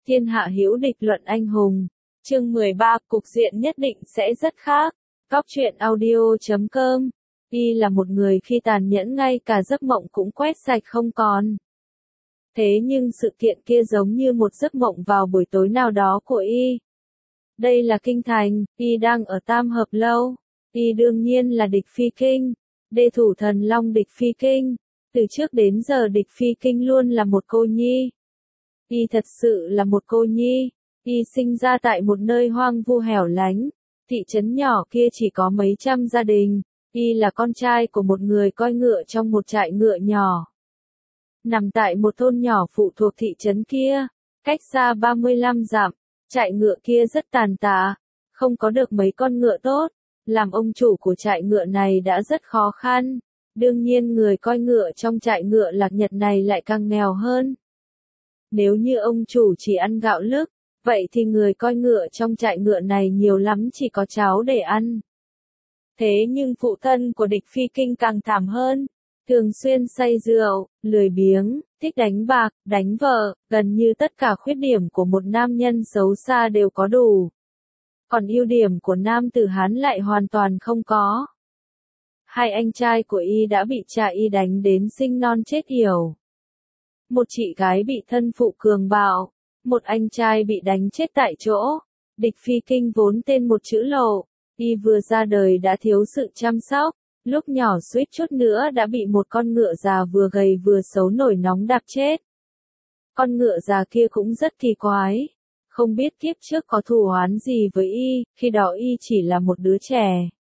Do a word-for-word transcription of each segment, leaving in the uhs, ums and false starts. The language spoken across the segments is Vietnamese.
Thiên hạ hữu địch luận anh hùng. Chương mười ba, cục diện nhất định sẽ rất khác. Góc truyện audio chấm com. Y là một người khi tàn nhẫn ngay cả giấc mộng cũng quét sạch không còn. Thế nhưng sự kiện kia giống như một giấc mộng vào buổi tối nào đó của Y. Đây là kinh thành, Y đang ở Tam Hợp Lâu. Y đương nhiên là địch phi kinh. Đê thủ thần long địch phi kinh. Từ trước đến giờ địch phi kinh luôn là một cô nhi. Y thật sự là một cô nhi. Y sinh ra tại một nơi hoang vu hẻo lánh. Thị trấn nhỏ kia chỉ có mấy trăm gia đình. Y là con trai của một người coi ngựa trong một trại ngựa nhỏ. Nằm tại một thôn nhỏ phụ thuộc thị trấn kia, cách xa ba mươi lăm dặm, trại ngựa kia rất tàn tạ, không có được mấy con ngựa tốt. Làm ông chủ của trại ngựa này đã rất khó khăn. Đương nhiên người coi ngựa trong trại ngựa Lạc Nhật này lại càng nghèo hơn. Nếu như ông chủ chỉ ăn gạo lứt, vậy thì người coi ngựa trong trại ngựa này nhiều lắm chỉ có cháo để ăn. Thế nhưng phụ thân của địch phi kinh càng thảm hơn. Thường xuyên say rượu, lười biếng, thích đánh bạc, đánh vợ, gần như tất cả khuyết điểm của một nam nhân xấu xa đều có đủ. Còn ưu điểm của nam tử Hán lại hoàn toàn không có. Hai anh trai của Y đã bị cha Y đánh đến sinh non chết yểu. Một chị gái bị thân phụ cường bạo, một anh trai bị đánh chết tại chỗ. Địch phi kinh vốn tên một chữ Lộ, Y vừa ra đời đã thiếu sự chăm sóc, lúc nhỏ suýt chút nữa đã bị một con ngựa già vừa gầy vừa xấu nổi nóng đạp chết. Con ngựa già kia cũng rất kỳ quái, không biết kiếp trước có thù oán gì với Y, khi đó Y chỉ là một đứa trẻ.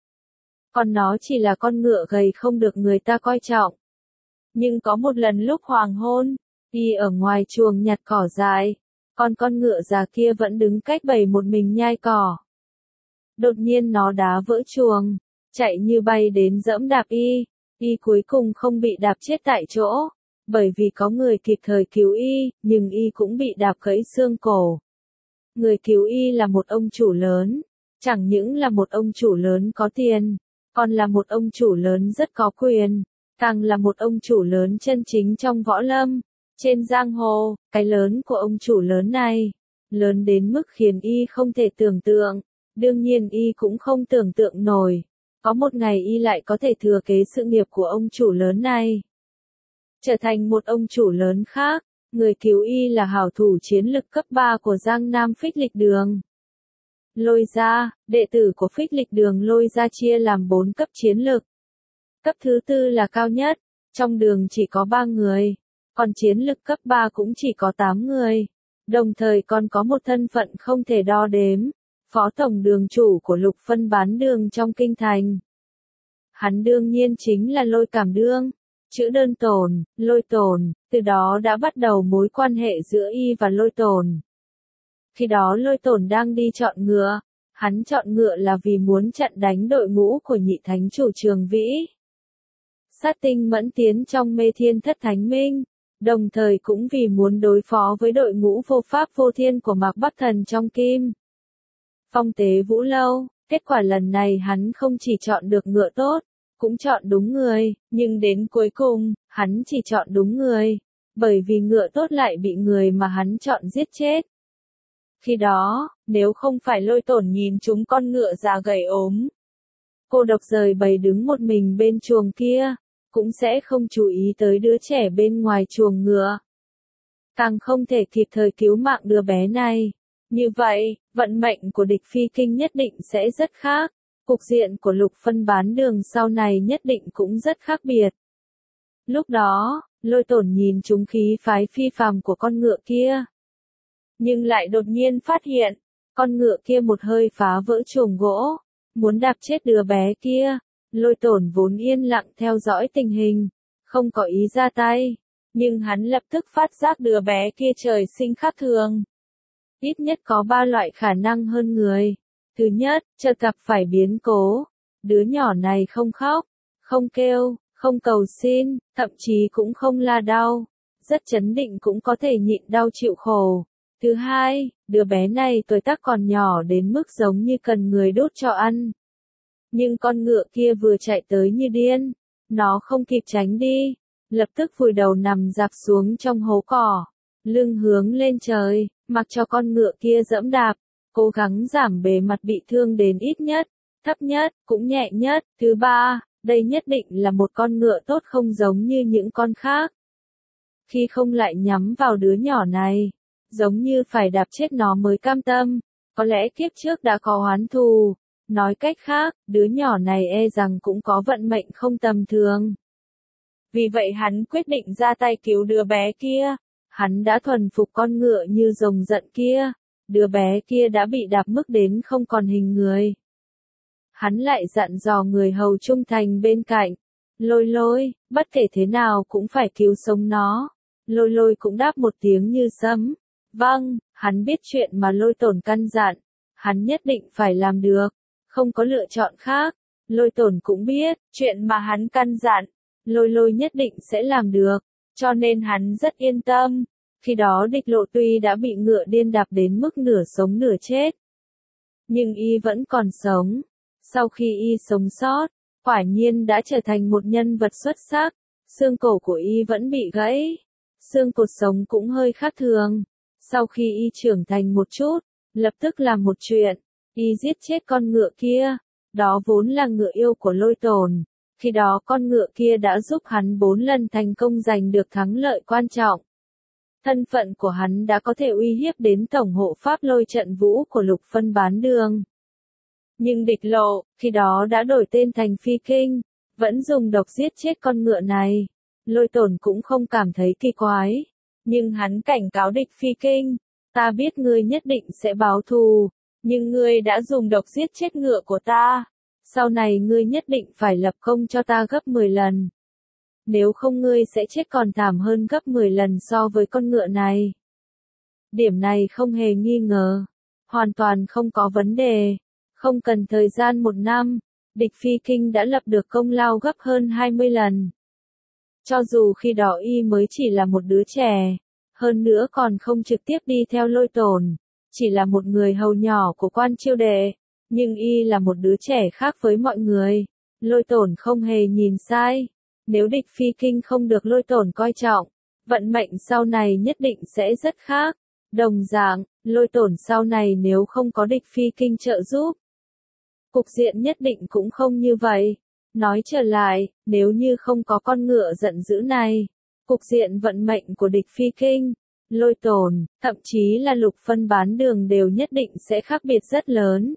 Còn nó chỉ là con ngựa gầy không được người ta coi trọng. Nhưng có một lần lúc hoàng hôn, Y ở ngoài chuồng nhặt cỏ dại, còn con ngựa già kia vẫn đứng cách bầy một mình nhai cỏ. Đột nhiên nó đá vỡ chuồng, chạy như bay đến giẫm đạp Y. Y cuối cùng không bị đạp chết tại chỗ, bởi vì có người kịp thời cứu Y, nhưng Y cũng bị đạp gãy xương cổ. Người cứu Y là một ông chủ lớn, chẳng những là một ông chủ lớn có tiền, còn là một ông chủ lớn rất có quyền, càng là một ông chủ lớn chân chính trong võ lâm. Trên giang hồ, cái lớn của ông chủ lớn này, lớn đến mức khiến Y không thể tưởng tượng, đương nhiên Y cũng không tưởng tượng nổi. Có một ngày Y lại có thể thừa kế sự nghiệp của ông chủ lớn này, trở thành một ông chủ lớn khác. Người cứu Y là hảo thủ chiến lực cấp ba của Giang Nam Phích Lịch Đường. Lôi Gia, đệ tử của Phích Lịch Đường Lôi Gia chia làm bốn cấp chiến lực. Cấp thứ tư là cao nhất, trong đường chỉ có ba người, còn chiến lực cấp ba cũng chỉ có tám người. Đồng thời còn có một thân phận không thể đo đếm, phó tổng đường chủ của Lục Phân bán đường trong kinh thành. Hắn đương nhiên chính là Lôi Cảm Đương. Chữ đơn tồn, Lôi Tồn, từ đó đã bắt đầu mối quan hệ giữa Y và Lôi Tồn. Khi đó Lôi Tồn đang đi chọn ngựa, hắn chọn ngựa là vì muốn chặn đánh đội ngũ của nhị thánh chủ Trường Vĩ. Sát tinh mẫn tiến trong Mê Thiên Thất Thánh Minh, đồng thời cũng vì muốn đối phó với đội ngũ vô pháp vô thiên của Mạc Bắc Thần trong Kim Phong Tế Vũ Lâu. Kết quả lần này hắn không chỉ chọn được ngựa tốt, cũng chọn đúng người, nhưng đến cuối cùng, hắn chỉ chọn đúng người, bởi vì ngựa tốt lại bị người mà hắn chọn giết chết. Khi đó, nếu không phải Lôi Tổn nhìn chúng con ngựa già gầy ốm, cô độc rời bầy đứng một mình bên chuồng kia, cũng sẽ không chú ý tới đứa trẻ bên ngoài chuồng ngựa. Càng không thể kịp thời cứu mạng đứa bé này. Như vậy, vận mệnh của địch phi kinh nhất định sẽ rất khác. Cục diện của Lục Phân bán đường sau này nhất định cũng rất khác biệt. Lúc đó, Lôi Tổn nhìn trúng khí phái phi phàm của con ngựa kia. Nhưng lại đột nhiên phát hiện, con ngựa kia một hơi phá vỡ chuồng gỗ, muốn đạp chết đứa bé kia. Lôi Tổn vốn yên lặng theo dõi tình hình, không có ý ra tay, nhưng hắn lập tức phát giác đứa bé kia trời sinh khác thường. Ít nhất có ba loại khả năng hơn người. Thứ nhất, chợt gặp phải biến cố. Đứa nhỏ này không khóc, không kêu, không cầu xin, thậm chí cũng không la đau. Rất trấn định cũng có thể nhịn đau chịu khổ. Thứ hai, đứa bé này tuổi tác còn nhỏ đến mức giống như cần người đút cho ăn. Nhưng con ngựa kia vừa chạy tới như điên. Nó không kịp tránh đi, lập tức vùi đầu nằm dạp xuống trong hố cỏ. lưng hướng lên trời, mặc cho con ngựa kia dẫm đạp, cố gắng giảm bề mặt bị thương đến ít nhất, thấp nhất, cũng nhẹ nhất. Thứ ba, đây nhất định là một con ngựa tốt không giống như những con khác. Khi không lại nhắm vào đứa nhỏ này, giống như phải đạp chết nó mới cam tâm, có lẽ kiếp trước đã có oán thù. Nói cách khác, đứa nhỏ này e rằng cũng có vận mệnh không tầm thường. Vì vậy hắn quyết định ra tay cứu đứa bé kia. Hắn đã thuần phục con ngựa như rồng giận kia. Đứa bé kia đã bị đạp mức đến không còn hình người. Hắn lại dặn dò người hầu trung thành bên cạnh. Lôi lôi, bất kể thế nào cũng phải cứu sống nó. Lôi lôi cũng đáp một tiếng như sấm. Vâng, hắn biết chuyện mà lôi tổn căn dặn. Hắn nhất định phải làm được. Không có lựa chọn khác. Lôi tổn cũng biết, chuyện mà hắn căn dặn, lôi lôi nhất định sẽ làm được. Cho nên hắn rất yên tâm. Khi đó địch lộ tuy đã bị ngựa điên đạp đến mức nửa sống nửa chết. Nhưng y vẫn còn sống. Sau khi y sống sót, quả nhiên đã trở thành một nhân vật xuất sắc. Xương cổ của y vẫn bị gãy. Xương cột sống cũng hơi khác thường. Sau khi y trưởng thành một chút, lập tức làm một chuyện. Y giết chết con ngựa kia. Đó vốn là ngựa yêu của lôi tổn. Khi đó con ngựa kia đã giúp hắn bốn lần thành công giành được thắng lợi quan trọng. Thân phận của hắn đã có thể uy hiếp đến tổng hộ pháp lôi trận vũ của Lục Phân Bán Đường. Nhưng địch lộ, khi đó đã đổi tên thành Phi Kinh, vẫn dùng độc giết chết con ngựa này. Lôi tổn cũng không cảm thấy kỳ quái. Nhưng hắn cảnh cáo địch Phi Kinh, ta biết ngươi nhất định sẽ báo thù, nhưng ngươi đã dùng độc giết chết ngựa của ta. Sau này ngươi nhất định phải lập công cho ta gấp mười lần. Nếu không ngươi sẽ chết còn thảm hơn gấp mười lần so với con ngựa này. Điểm này không hề nghi ngờ. Hoàn toàn không có vấn đề. Không cần thời gian một năm, địch Phi Kinh đã lập được công lao gấp hơn hai mươi lần. Cho dù khi đó y mới chỉ là một đứa trẻ, hơn nữa còn không trực tiếp đi theo lôi tổn, chỉ là một người hầu nhỏ của quan chiêu đệ. Nhưng y là một đứa trẻ khác với mọi người. Lôi tổn không hề nhìn sai. Nếu địch Phi Kinh không được lôi tổn coi trọng, vận mệnh sau này nhất định sẽ rất khác. Đồng dạng, lôi tổn sau này nếu không có địch Phi Kinh trợ giúp, cục diện nhất định cũng không như vậy. Nói trở lại, nếu như không có con ngựa giận dữ này, cục diện vận mệnh của địch Phi Kinh, lôi tổn, thậm chí là Lục Phân Bán Đường đều nhất định sẽ khác biệt rất lớn.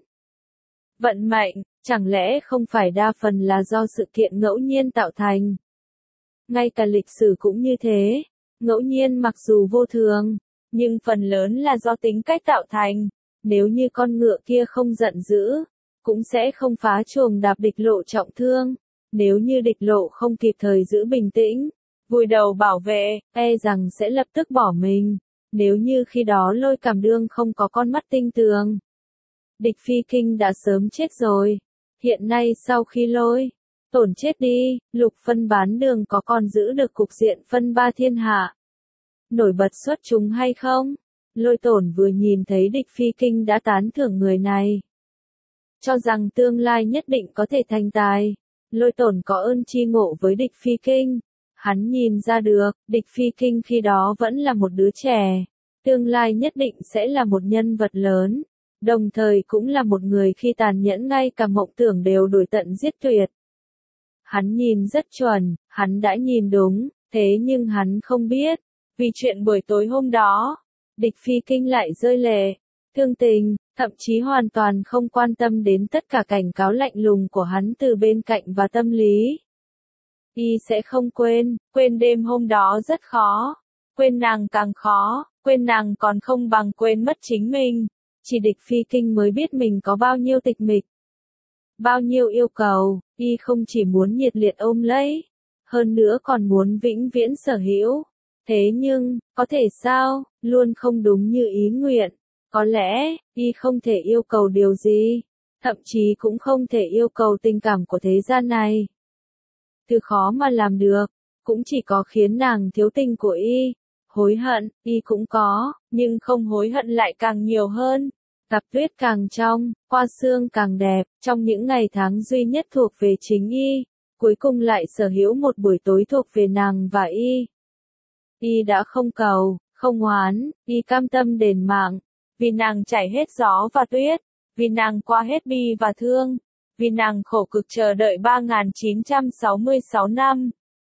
Vận mệnh, chẳng lẽ không phải đa phần là do sự kiện ngẫu nhiên tạo thành? Ngay cả lịch sử cũng như thế, ngẫu nhiên mặc dù vô thường, nhưng phần lớn là do tính cách tạo thành. Nếu như con ngựa kia không giận dữ, cũng sẽ không phá chuồng đạp địch lộ trọng thương. Nếu như địch lộ không kịp thời giữ bình tĩnh, vùi đầu bảo vệ, e rằng sẽ lập tức bỏ mình. Nếu như khi đó lôi cảm đương không có con mắt tinh tường, địch Phi Kinh đã sớm chết rồi. Hiện nay sau khi lôi tổn chết đi, Lục Phân Bán Đường có còn giữ được cục diện phân ba thiên hạ, nổi bật xuất chúng hay không? Lôi tổn vừa nhìn thấy địch Phi Kinh đã tán thưởng người này, cho rằng tương lai nhất định có thể thành tài. Lôi tổn có ơn chi ngộ với địch Phi Kinh. Hắn nhìn ra được, địch Phi Kinh khi đó vẫn là một đứa trẻ, tương lai nhất định sẽ là một nhân vật lớn. Đồng thời cũng là một người khi tàn nhẫn ngay cả mộng tưởng đều đổi tận giết tuyệt. Hắn nhìn rất chuẩn, hắn đã nhìn đúng, thế nhưng hắn không biết, vì chuyện buổi tối hôm đó, địch Phi Kinh lại rơi lệ, thương tình, thậm chí hoàn toàn không quan tâm đến tất cả cảnh cáo lạnh lùng của hắn từ bên cạnh và tâm lý. Y sẽ không quên, quên đêm hôm đó rất khó, quên nàng càng khó, quên nàng còn không bằng quên mất chính mình. Chỉ địch Phi Kinh mới biết mình có bao nhiêu tịch mịch, bao nhiêu yêu cầu. Y không chỉ muốn nhiệt liệt ôm lấy, hơn nữa còn muốn vĩnh viễn sở hữu. Thế nhưng, có thể sao, luôn không đúng như ý nguyện. Có lẽ, y không thể yêu cầu điều gì, thậm chí cũng không thể yêu cầu tình cảm của thế gian này. Thứ khó mà làm được, cũng chỉ có khiến nàng thiếu tình của y. Hối hận, y cũng có, nhưng không hối hận lại càng nhiều hơn. Cặp tuyết càng trong, hoa sương càng đẹp, trong những ngày tháng duy nhất thuộc về chính y, cuối cùng lại sở hữu một buổi tối thuộc về nàng và y. Y đã không cầu, Không oán, y cam tâm đền mạng, vì nàng trải hết gió và tuyết, vì nàng qua hết bi và thương, vì nàng khổ cực chờ đợi ba nghìn chín trăm sáu mươi sáu năm.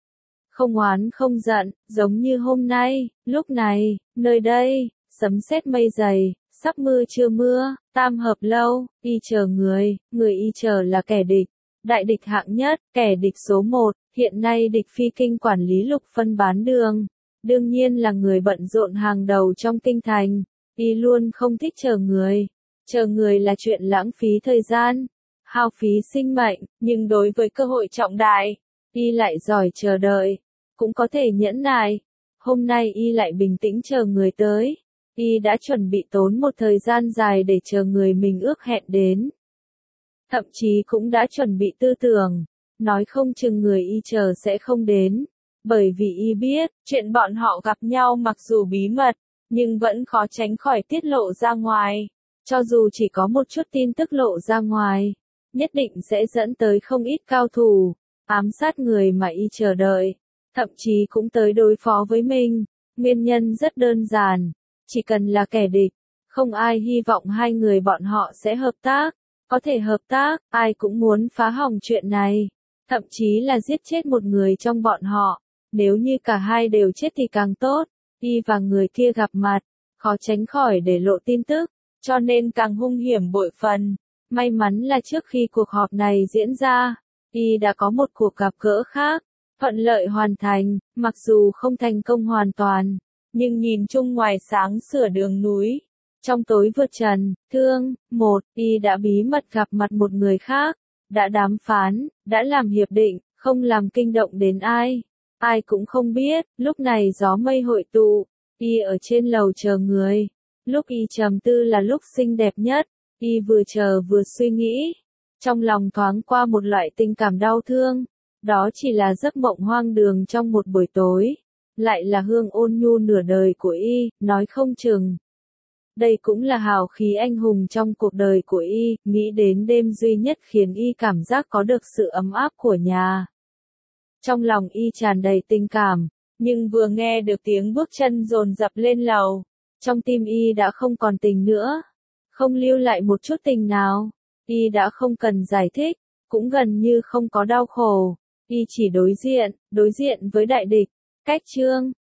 Không oán không giận, giống như hôm nay, lúc này, nơi đây, sấm sét mây dày, sắp mưa chưa mưa, tam hợp lâu, y chờ người, người y chờ là kẻ địch. Đại địch hạng nhất, kẻ địch số một, hiện nay địch phi kinh quản lý lục phân bán đường. Đương nhiên là người bận rộn hàng đầu trong kinh thành, y luôn không thích chờ người. Chờ người là chuyện lãng phí thời gian, hao phí sinh mệnh, nhưng đối với cơ hội trọng đại, y lại giỏi chờ đợi, cũng có thể nhẫn nại. Hôm nay y lại bình tĩnh chờ người tới, y đã chuẩn bị tốn một thời gian dài để chờ người mình ước hẹn đến. Thậm chí cũng đã chuẩn bị tư tưởng, nói không chừng người y chờ sẽ không đến, bởi vì y biết, chuyện bọn họ gặp nhau mặc dù bí mật, nhưng vẫn khó tránh khỏi tiết lộ ra ngoài. Cho dù chỉ có một chút tin tức lộ ra ngoài, nhất định sẽ dẫn tới không ít cao thủ, ám sát người mà y chờ đợi, thậm chí cũng tới đối phó với mình. Nguyên nhân rất đơn giản, chỉ cần là kẻ địch, không ai hy vọng hai người bọn họ sẽ hợp tác. Có thể hợp tác, ai cũng muốn phá hỏng chuyện này, thậm chí là giết chết một người trong bọn họ. Nếu như cả hai đều chết thì càng tốt, y và người kia gặp mặt, khó tránh khỏi để lộ tin tức, cho nên càng hung hiểm bội phần. May mắn là trước khi cuộc họp này diễn ra, y đã có một cuộc gặp gỡ khác, thuận lợi hoàn thành, mặc dù không thành công hoàn toàn, nhưng nhìn chung ngoài sáng sửa đường núi. Trong tối vượt trần, thương, một, y đã bí mật gặp mặt một người khác, đã đàm phán, đã làm hiệp định, không làm kinh động đến ai. Ai cũng không biết, lúc này gió mây hội tụ, y ở trên lầu chờ người. Lúc y trầm tư là lúc xinh đẹp nhất, y vừa chờ vừa suy nghĩ. Trong lòng thoáng qua một loại tình cảm đau thương, đó chỉ là giấc mộng hoang đường trong một buổi tối. Lại là hương ôn nhu nửa đời của y, nói không chừng. Đây cũng là hào khí anh hùng trong cuộc đời của y, nghĩ đến đêm duy nhất khiến y cảm giác có được sự ấm áp của nhà. Trong lòng y tràn đầy tình cảm, nhưng vừa nghe được tiếng bước chân dồn dập lên lầu, trong tim y đã không còn tình nữa, không lưu lại một chút tình nào. Y đã không cần giải thích, cũng gần như không có đau khổ, y chỉ đối diện, đối diện với đại địch. Cách chương